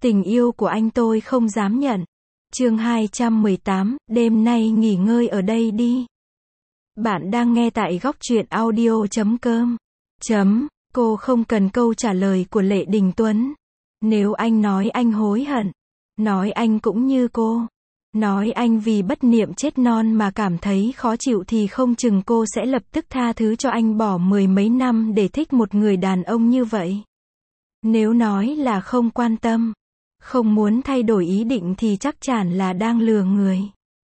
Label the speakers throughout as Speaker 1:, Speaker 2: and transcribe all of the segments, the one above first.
Speaker 1: Tình yêu của anh tôi không dám nhận. Chương 218, đêm nay nghỉ ngơi ở đây đi. Bạn đang nghe tại góc truyện audio.com. Cô không cần câu trả lời của Lệ Đình Tuấn. Nếu anh nói anh hối hận, nói anh cũng như cô, nói anh vì bất niệm chết non mà cảm thấy khó chịu thì không chừng cô sẽ lập tức tha thứ cho anh bỏ mười mấy năm để thích một người đàn ông như vậy. Nếu nói là không quan tâm, không muốn thay đổi ý định thì chắc chắn là đang lừa người.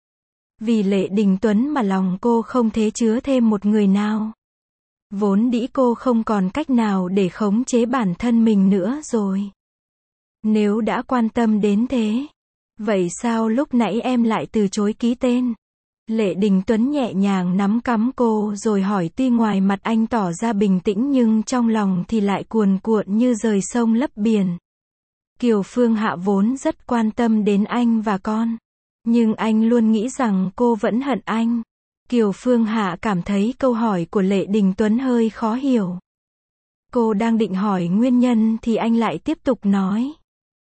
Speaker 1: Vì Lệ Đình Tuấn mà lòng cô không thể chứa thêm một người nào. Vốn dĩ cô không còn cách nào để khống chế bản thân mình nữa rồi. Nếu đã quan tâm đến thế, vậy sao lúc nãy em lại từ chối ký tên? Lệ Đình Tuấn nhẹ nhàng nắm cằm cô rồi hỏi, tuy ngoài mặt anh tỏ ra bình tĩnh nhưng trong lòng thì lại cuồn cuộn như rời sông lấp biển. Kiều Phương Hạ vốn rất quan tâm đến anh và con, nhưng anh luôn nghĩ rằng cô vẫn hận anh. Kiều Phương Hạ cảm thấy câu hỏi của Lệ Đình Tuấn hơi khó hiểu. Cô đang định hỏi nguyên nhân thì anh lại tiếp tục nói.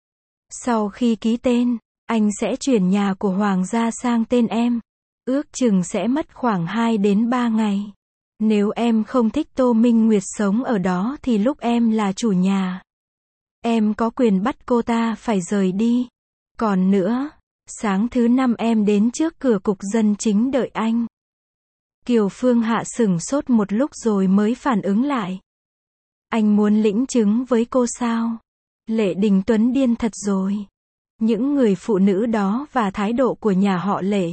Speaker 1: Sau khi ký tên, anh sẽ chuyển nhà của Hoàng gia sang tên em. Ước chừng sẽ mất khoảng 2 đến 3 ngày. Nếu em không thích Tô Minh Nguyệt sống ở đó thì lúc em là chủ nhà, em có quyền bắt cô ta phải rời đi. Còn nữa, sáng thứ 5 em đến trước cửa cục dân chính đợi anh. Kiều Phương Hạ sửng sốt một lúc rồi mới phản ứng lại. Anh muốn lĩnh chứng với cô sao? Lệ Đình Tuấn điên thật rồi. Những người phụ nữ đó và thái độ của nhà họ Lệ.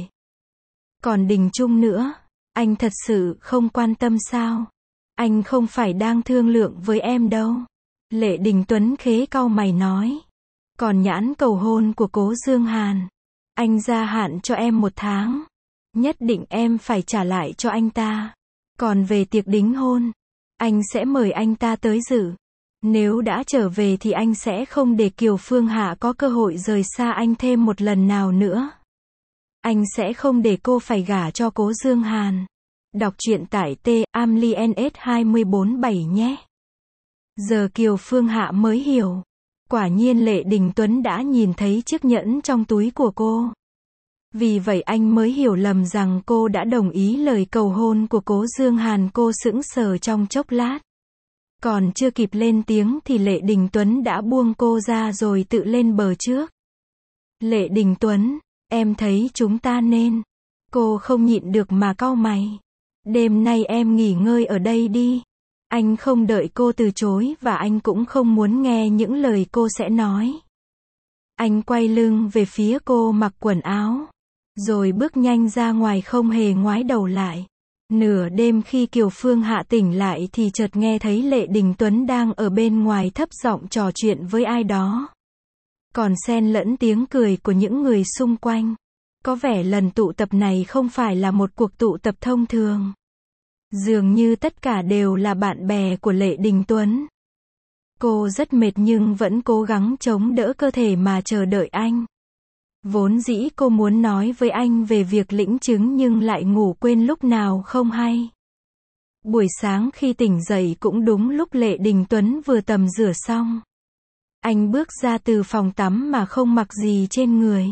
Speaker 1: Còn Đình Trung nữa, anh thật sự không quan tâm sao? Anh không phải đang thương lượng với em đâu. Lệ Đình Tuấn khế cau mày nói. Còn nhãn cầu hôn của Cố Dương Hàn, anh gia hạn cho em 1 tháng. Nhất định em phải trả lại cho anh ta. Còn về tiệc đính hôn, anh sẽ mời anh ta tới dự. Nếu đã trở về thì anh sẽ không để Kiều Phương Hạ có cơ hội rời xa anh thêm một lần nào nữa. Anh sẽ không để cô phải gả cho Cố Dương Hàn. Đọc truyện tại t-amlins247 nhé. Giờ Kiều Phương Hạ mới hiểu. Quả nhiên Lệ Đình Tuấn đã nhìn thấy chiếc nhẫn trong túi của cô. Vì vậy anh mới hiểu lầm rằng cô đã đồng ý lời cầu hôn của Cố Dương Hàn. Cô sững sờ trong chốc lát. Còn chưa kịp lên tiếng thì Lệ Đình Tuấn đã buông cô ra rồi tự lên bờ trước. Lệ Đình Tuấn, em thấy chúng ta nên. Cô không nhịn được mà cau mày. Đêm nay em nghỉ ngơi ở đây đi. Anh không đợi cô từ chối và anh cũng không muốn nghe những lời cô sẽ nói. Anh quay lưng về phía cô mặc quần áo, rồi bước nhanh ra ngoài không hề ngoái đầu lại. Nửa đêm khi Kiều Phương Hạ tỉnh lại thì chợt nghe thấy Lệ Đình Tuấn đang ở bên ngoài thấp giọng trò chuyện với ai đó. Còn xen lẫn tiếng cười của những người xung quanh. Có vẻ lần tụ tập này không phải là một cuộc tụ tập thông thường. Dường như tất cả đều là bạn bè của Lệ Đình Tuấn. Cô rất mệt nhưng vẫn cố gắng chống đỡ cơ thể mà chờ đợi anh. Vốn dĩ cô muốn nói với anh về việc lĩnh chứng nhưng lại ngủ quên lúc nào không hay. Buổi sáng khi tỉnh dậy cũng đúng lúc Lệ Đình Tuấn vừa tắm rửa xong. Anh bước ra từ phòng tắm mà không mặc gì trên người.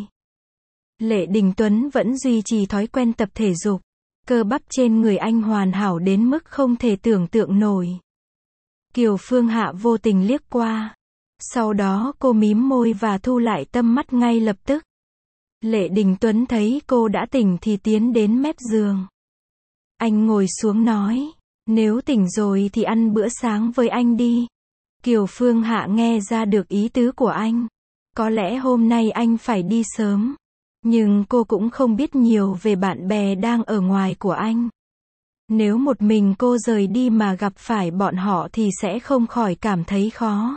Speaker 1: Lệ Đình Tuấn vẫn duy trì thói quen tập thể dục. Cơ bắp trên người anh hoàn hảo đến mức không thể tưởng tượng nổi. Kiều Phương Hạ vô tình liếc qua. Sau đó cô mím môi và thu lại tầm mắt ngay lập tức. Lệ Đình Tuấn thấy cô đã tỉnh thì tiến đến mép giường. Anh ngồi xuống nói, nếu tỉnh rồi thì ăn bữa sáng với anh đi. Kiều Phương Hạ nghe ra được ý tứ của anh. Có lẽ hôm nay anh phải đi sớm. Nhưng cô cũng không biết nhiều về bạn bè đang ở ngoài của anh. Nếu một mình cô rời đi mà gặp phải bọn họ thì sẽ không khỏi cảm thấy khó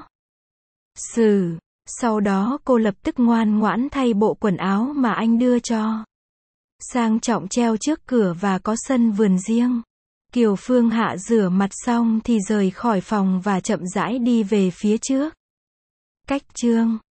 Speaker 1: xử. Sau đó cô lập tức ngoan ngoãn thay bộ quần áo mà anh đưa cho. Sang trọng treo trước cửa và có sân vườn riêng. Kiều Phương Hạ rửa mặt xong thì rời khỏi phòng và chậm rãi đi về phía trước. Cách chương